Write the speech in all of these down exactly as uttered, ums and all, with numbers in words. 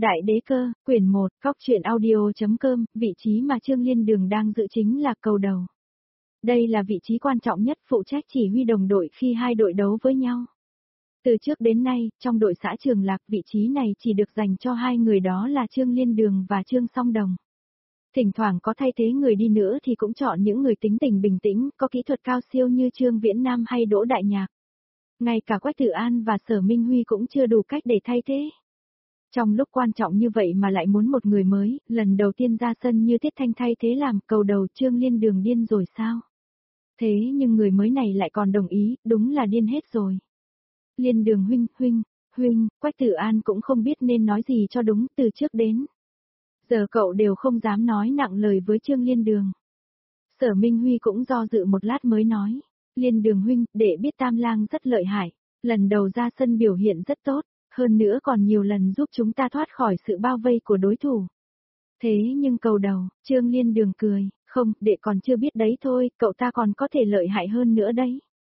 Đại đế cơ, quyển một, Cóc truyện audio.com, vị trí mà Trương Liên Đường đang giữ chính là cầu đầu. Đây là vị trí quan trọng nhất phụ trách chỉ huy đồng đội khi hai đội đấu với nhau. Từ trước đến nay, trong đội xã Trường Lạc vị trí này chỉ được dành cho hai người đó là Trương Liên Đường và Trương Song Đồng. Thỉnh thoảng có thay thế người đi nữa thì cũng chọn những người tính tình bình tĩnh, có kỹ thuật cao siêu như Trương Viễn Nam hay Đỗ Đại Nhạc. Ngay cả Quách Tử An và Sở Minh Huy cũng chưa đủ cách để thay thế. Trong lúc quan trọng như vậy mà lại muốn một người mới, lần đầu tiên ra sân như Tiết Thanh thay thế làm cầu đầu, Trương Liên Đường điên rồi sao? Thế nhưng người mới này lại còn đồng ý, đúng là điên hết rồi. Liên Đường huynh, huynh, huynh, Quách Tử An cũng không biết nên nói gì cho đúng từ trước đến giờ cậu đều không dám nói nặng lời với Trương Liên Đường. Sở Minh Huy cũng do dự một lát mới nói, Liên Đường huynh, để biết Tam Lang rất lợi hại, lần đầu ra sân biểu hiện rất tốt. Hơn nữa còn nhiều lần giúp chúng ta thoát khỏi sự bao vây của đối thủ. Thế nhưng cầu đầu, Trương Liên Đường cười, không, đệ còn chưa biết đấy thôi, cậu ta còn có thể lợi hại hơn nữa đấy.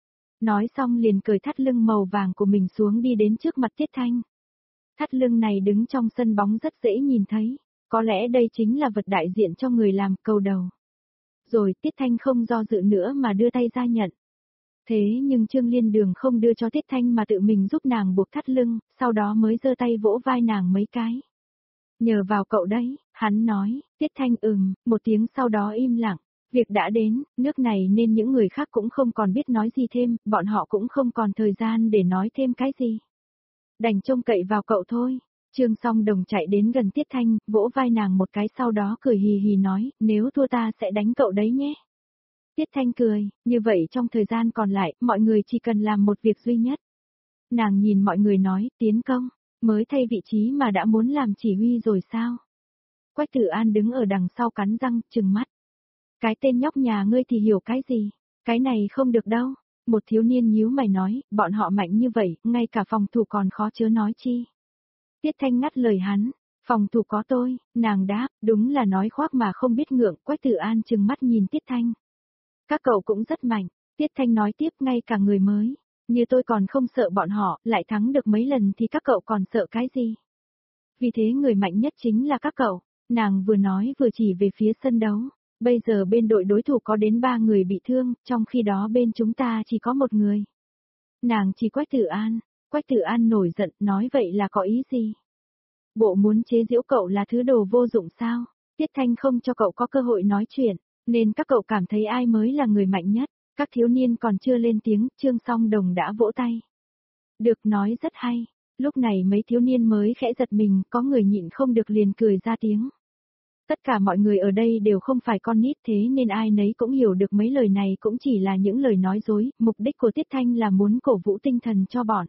Nói xong liền cởi thắt lưng màu vàng của mình xuống đi đến trước mặt Tiết Thanh. Thắt lưng này đứng trong sân bóng rất dễ nhìn thấy, có lẽ đây chính là vật đại diện cho người làm cầu đầu. Rồi Tiết Thanh không do dự nữa mà đưa tay ra nhận. Thế nhưng Trương Liên Đường không đưa cho Tiết Thanh mà tự mình giúp nàng buộc thắt lưng, sau đó mới giơ tay vỗ vai nàng mấy cái. Nhờ vào cậu đấy, hắn nói, Tiết Thanh ừm, một tiếng sau đó im lặng, việc đã đến, nước này nên những người khác cũng không còn biết nói gì thêm, bọn họ cũng không còn thời gian để nói thêm cái gì. Đành trông cậy vào cậu thôi. Trương Song Đồng chạy đến gần Tiết Thanh, vỗ vai nàng một cái sau đó cười hì hì nói, nếu thua ta sẽ đánh cậu đấy nhé. Tiết Thanh cười, như vậy trong thời gian còn lại, mọi người chỉ cần làm một việc duy nhất. Nàng nhìn mọi người nói, tiến công, mới thay vị trí mà đã muốn làm chỉ huy rồi sao? Quách Tử An đứng ở đằng sau cắn răng, trừng mắt. Cái tên nhóc nhà ngươi thì hiểu cái gì? Cái này không được đâu. Một thiếu niên nhíu mày nói, bọn họ mạnh như vậy, ngay cả phòng thủ còn khó chớ nói chi. Tiết Thanh ngắt lời hắn, phòng thủ có tôi, nàng đáp, đúng là nói khoác mà không biết ngượng. Quách Tử An trừng mắt nhìn Tiết Thanh. Các cậu cũng rất mạnh, Tiết Thanh nói tiếp, ngay cả người mới, như tôi còn không sợ bọn họ, lại thắng được mấy lần thì các cậu còn sợ cái gì? Vì thế người mạnh nhất chính là các cậu, nàng vừa nói vừa chỉ về phía sân đấu, bây giờ bên đội đối thủ có đến ba người bị thương, trong khi đó bên chúng ta chỉ có một người. Nàng chỉ Quách Tử An, Quách Tử An nổi giận, nói vậy là có ý gì? Bộ muốn chế giễu cậu là thứ đồ vô dụng sao? Tiết Thanh không cho cậu có cơ hội nói chuyện. Nên các cậu cảm thấy ai mới là người mạnh nhất, các thiếu niên còn chưa lên tiếng, Trương Song Đồng đã vỗ tay. Được, nói rất hay, lúc này mấy thiếu niên mới khẽ giật mình, có người nhịn không được liền cười ra tiếng. Tất cả mọi người ở đây đều không phải con nít thế nên ai nấy cũng hiểu được mấy lời này cũng chỉ là những lời nói dối, mục đích của Tiết Thanh là muốn cổ vũ tinh thần cho bọn.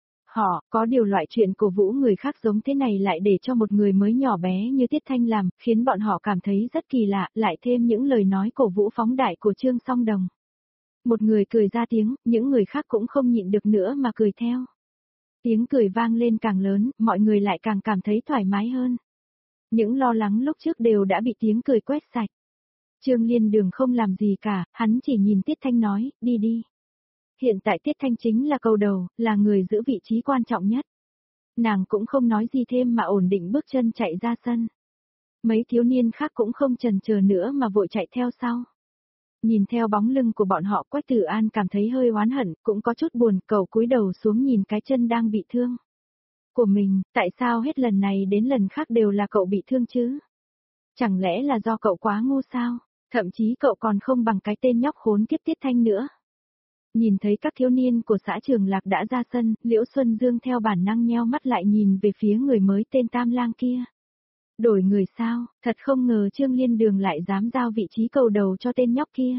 Họ, có điều loại chuyện cổ vũ người khác giống thế này lại để cho một người mới nhỏ bé như Tiết Thanh làm, khiến bọn họ cảm thấy rất kỳ lạ, lại thêm những lời nói cổ vũ phóng đại của Trương Song Đồng. Một người cười ra tiếng, những người khác cũng không nhịn được nữa mà cười theo. Tiếng cười vang lên càng lớn, mọi người lại càng cảm thấy thoải mái hơn. Những lo lắng lúc trước đều đã bị tiếng cười quét sạch. Trương Liên Đường không làm gì cả, hắn chỉ nhìn Tiết Thanh nói, đi đi. Hiện tại Tiết Thanh chính là cầu đầu, là người giữ vị trí quan trọng nhất. Nàng cũng không nói gì thêm mà ổn định bước chân chạy ra sân. Mấy thiếu niên khác cũng không chần chờ nữa mà vội chạy theo sau. Nhìn theo bóng lưng của bọn họ, Quách Tử An cảm thấy hơi oán hận, cũng có chút buồn, cậu cúi đầu xuống nhìn cái chân đang bị thương của mình, tại sao hết lần này đến lần khác đều là cậu bị thương chứ? Chẳng lẽ là do cậu quá ngu sao? Thậm chí cậu còn không bằng cái tên nhóc khốn kiếp Tiết Thanh nữa. Nhìn thấy các thiếu niên của xã Trường Lạc đã ra sân, Liễu Xuân Dương theo bản năng nheo mắt lại nhìn về phía người mới tên Tam Lang kia. Đổi người sao, thật không ngờ Trương Liên Đường lại dám giao vị trí cầu đầu cho tên nhóc kia.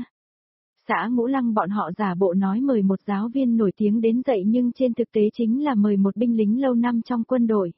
Xã Ngũ Lăng bọn họ giả bộ nói mời một giáo viên nổi tiếng đến dạy nhưng trên thực tế chính là mời một binh lính lâu năm trong quân đội.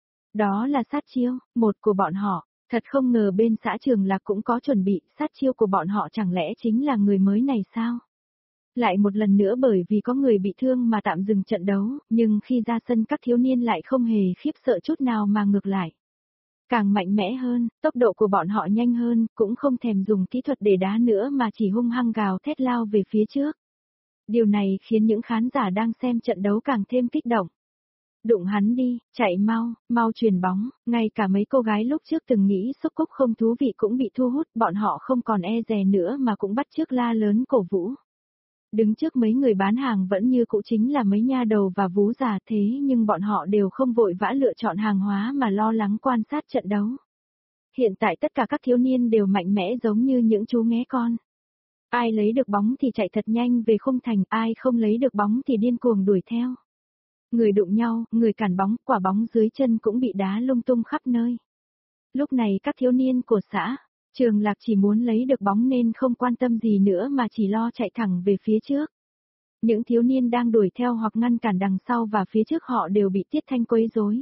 Đó là sát chiêu, một của bọn họ, thật không ngờ bên xã Trường Lạc cũng có chuẩn bị, sát chiêu của bọn họ chẳng lẽ chính là người mới này sao? Lại một lần nữa bởi vì có người bị thương mà tạm dừng trận đấu, nhưng khi ra sân các thiếu niên lại không hề khiếp sợ chút nào mà ngược lại. Càng mạnh mẽ hơn, tốc độ của bọn họ nhanh hơn, cũng không thèm dùng kỹ thuật để đá nữa mà chỉ hung hăng gào thét lao về phía trước. Điều này khiến những khán giả đang xem trận đấu càng thêm kích động. Đụng hắn đi, chạy mau, mau chuyền bóng, ngay cả mấy cô gái lúc trước từng nghĩ xúc cúc không thú vị cũng bị thu hút, bọn họ không còn e dè nữa mà cũng bắt chước la lớn cổ vũ. Đứng trước mấy người bán hàng vẫn như cũ chính là mấy nha đầu và vú già thế nhưng bọn họ đều không vội vã lựa chọn hàng hóa mà lo lắng quan sát trận đấu. Hiện tại tất cả các thiếu niên đều mạnh mẽ giống như những chú nghé con. Ai lấy được bóng thì chạy thật nhanh về khung thành, ai không lấy được bóng thì điên cuồng đuổi theo. Người đụng nhau, người cản bóng, quả bóng dưới chân cũng bị đá lung tung khắp nơi. Lúc này các thiếu niên của xã, Trường Lạc chỉ muốn lấy được bóng nên không quan tâm gì nữa mà chỉ lo chạy thẳng về phía trước. Những thiếu niên đang đuổi theo hoặc ngăn cản đằng sau và phía trước họ đều bị Tiết Thanh quấy rối.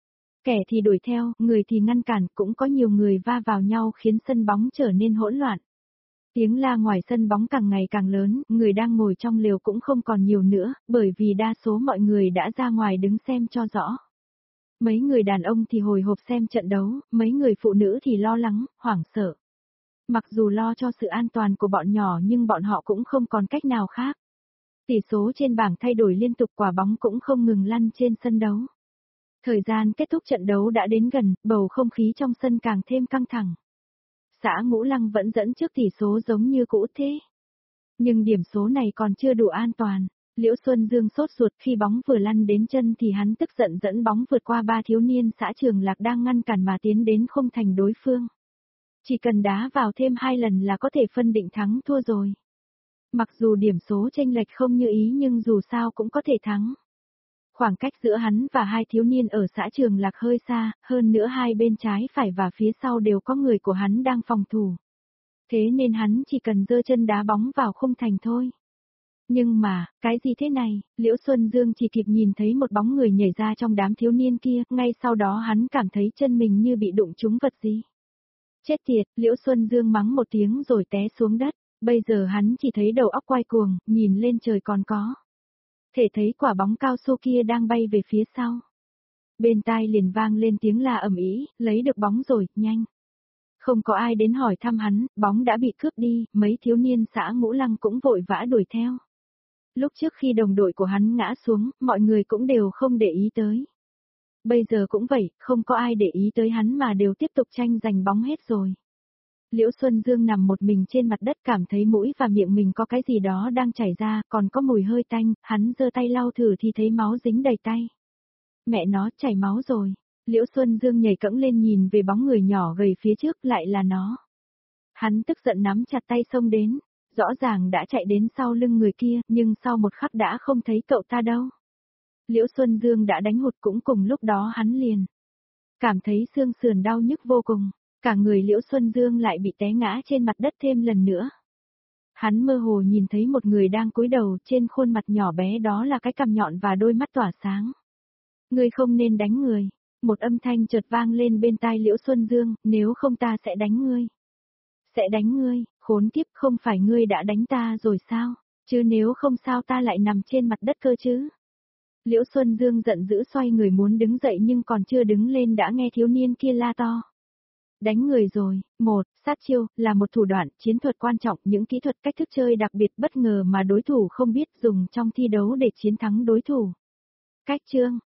Kẻ thì đuổi theo, người thì ngăn cản, cũng có nhiều người va vào nhau khiến sân bóng trở nên hỗn loạn. Tiếng la ngoài sân bóng càng ngày càng lớn, người đang ngồi trong lều cũng không còn nhiều nữa, bởi vì đa số mọi người đã ra ngoài đứng xem cho rõ. Mấy người đàn ông thì hồi hộp xem trận đấu, mấy người phụ nữ thì lo lắng, hoảng sợ. Mặc dù lo cho sự an toàn của bọn nhỏ nhưng bọn họ cũng không còn cách nào khác. Tỷ số trên bảng thay đổi liên tục, quả bóng cũng không ngừng lăn trên sân đấu. Thời gian kết thúc trận đấu đã đến gần, bầu không khí trong sân càng thêm căng thẳng. Xã Ngũ Lăng vẫn dẫn trước tỷ số giống như cũ thế. Nhưng điểm số này còn chưa đủ an toàn. Liễu Xuân Dương sốt ruột khi bóng vừa lăn đến chân thì hắn tức giận dẫn bóng vượt qua ba thiếu niên xã Trường Lạc đang ngăn cản mà tiến đến khung thành đối phương. Chỉ cần đá vào thêm hai lần là có thể phân định thắng thua rồi. Mặc dù điểm số chênh lệch không như ý nhưng dù sao cũng có thể thắng. Khoảng cách giữa hắn và hai thiếu niên ở xã Trường Lạc hơi xa, hơn nữa hai bên trái phải và phía sau đều có người của hắn đang phòng thủ. Thế nên hắn chỉ cần giơ chân đá bóng vào khung thành thôi. Nhưng mà, cái gì thế này, Liễu Xuân Dương chỉ kịp nhìn thấy một bóng người nhảy ra trong đám thiếu niên kia, ngay sau đó hắn cảm thấy chân mình như bị đụng trúng vật gì. Chết tiệt, Liễu Xuân Dương mắng một tiếng rồi té xuống đất, bây giờ hắn chỉ thấy đầu óc quay cuồng, nhìn lên trời còn có. Thể thấy quả bóng cao su kia đang bay về phía sau. Bên tai liền vang lên tiếng la ầm ĩ, lấy được bóng rồi, nhanh. Không có ai đến hỏi thăm hắn, bóng đã bị cướp đi, mấy thiếu niên xã Ngũ Lăng cũng vội vã đuổi theo. Lúc trước khi đồng đội của hắn ngã xuống, mọi người cũng đều không để ý tới. Bây giờ cũng vậy, không có ai để ý tới hắn mà đều tiếp tục tranh giành bóng hết rồi. Liễu Xuân Dương nằm một mình trên mặt đất cảm thấy mũi và miệng mình có cái gì đó đang chảy ra, còn có mùi hơi tanh, hắn giơ tay lau thử thì thấy máu dính đầy tay. Mẹ nó chảy máu rồi. Liễu Xuân Dương nhảy cẫng lên nhìn về bóng người nhỏ gầy phía trước, lại là nó. Hắn tức giận nắm chặt tay xông đến, rõ ràng đã chạy đến sau lưng người kia, nhưng sau một khắc đã không thấy cậu ta đâu. Liễu Xuân Dương đã đánh hụt, cũng cùng lúc đó hắn liền cảm thấy xương sườn đau nhức vô cùng, cả người Liễu Xuân Dương lại bị té ngã trên mặt đất thêm lần nữa. Hắn mơ hồ nhìn thấy một người đang cúi đầu, trên khuôn mặt nhỏ bé đó là cái cằm nhọn và đôi mắt tỏa sáng. Ngươi không nên đánh người. Một âm thanh chợt vang lên bên tai Liễu Xuân Dương, nếu không ta sẽ đánh ngươi. Sẽ đánh ngươi, khốn kiếp, không phải ngươi đã đánh ta rồi sao, chứ nếu không sao ta lại nằm trên mặt đất cơ chứ. Liễu Xuân Dương giận dữ xoay người muốn đứng dậy nhưng còn chưa đứng lên đã nghe thiếu niên kia la to. Đánh người rồi, một, sát chiêu, là một thủ đoạn, chiến thuật quan trọng, những kỹ thuật cách thức chơi đặc biệt bất ngờ mà đối thủ không biết dùng trong thi đấu để chiến thắng đối thủ. Cách chương,